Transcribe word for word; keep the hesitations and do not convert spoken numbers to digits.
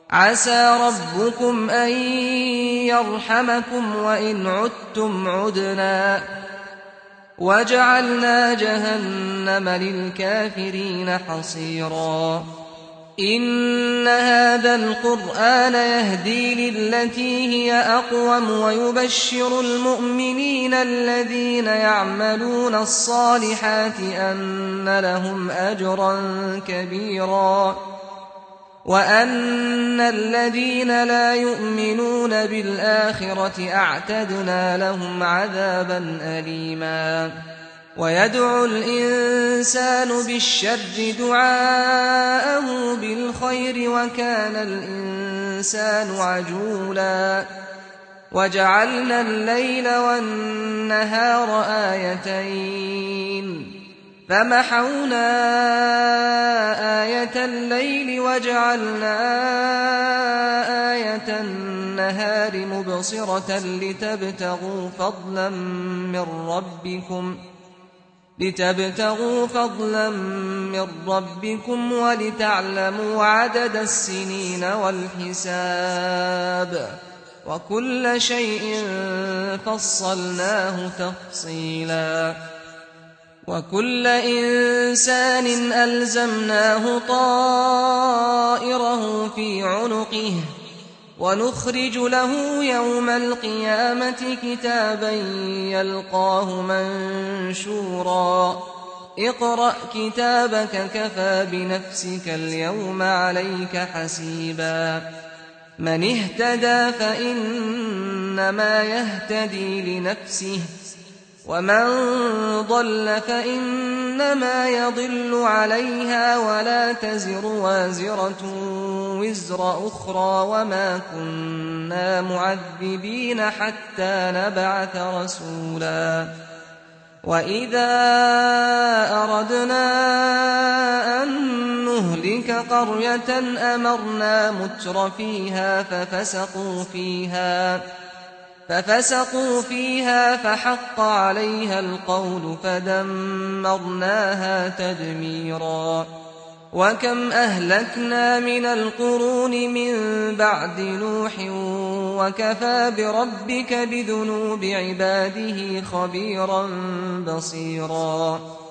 عسى ربكم أن يرحمكم وإن عدتم عدنا وجعلنا جهنم للكافرين حصيرا إن هذا القرآن يهدي للتي هي أقوم ويبشر المؤمنين الذين يعملون الصالحات أن لهم أجرا كبيرا وأن الذين لا يؤمنون بالآخرة أعتدنا لهم عذابا أليما ويدعو الإنسان بالشر دعاءه بالخير وكان الإنسان عجولا وجعلنا الليل والنهار آيتين فمحونا آية الليل وجعلنا آية النهار مبصرة لتبتغوا فضلا من ربكم لتبتغوا فضلا من ربكم ولتعلموا عدد السنين والحساب وكل شيء فصلناه تفصيلا وكل إنسان ألزمناه طائره في عنقه ونخرج له يوم القيامة كتابا يلقاه منشورا اقرأ كتابك كفى بنفسك اليوم عليك حسيبا من اهتدى فإنما يهتدي لنفسه ومن ضل فإنما يضل عليها ولا تزر وازرة وزر أخرى وما كنا معذبين حتى نبعث رسولا وإذا أردنا أن نهلك قرية أمرنا متر فيها ففسقوا فيها ففسقوا فيها فحق عليها القول فدمرناها تدميرا وكم أهلكنا من القرون من بعد نوح وكفى بربك بذنوب عباده خبيرا بصيرا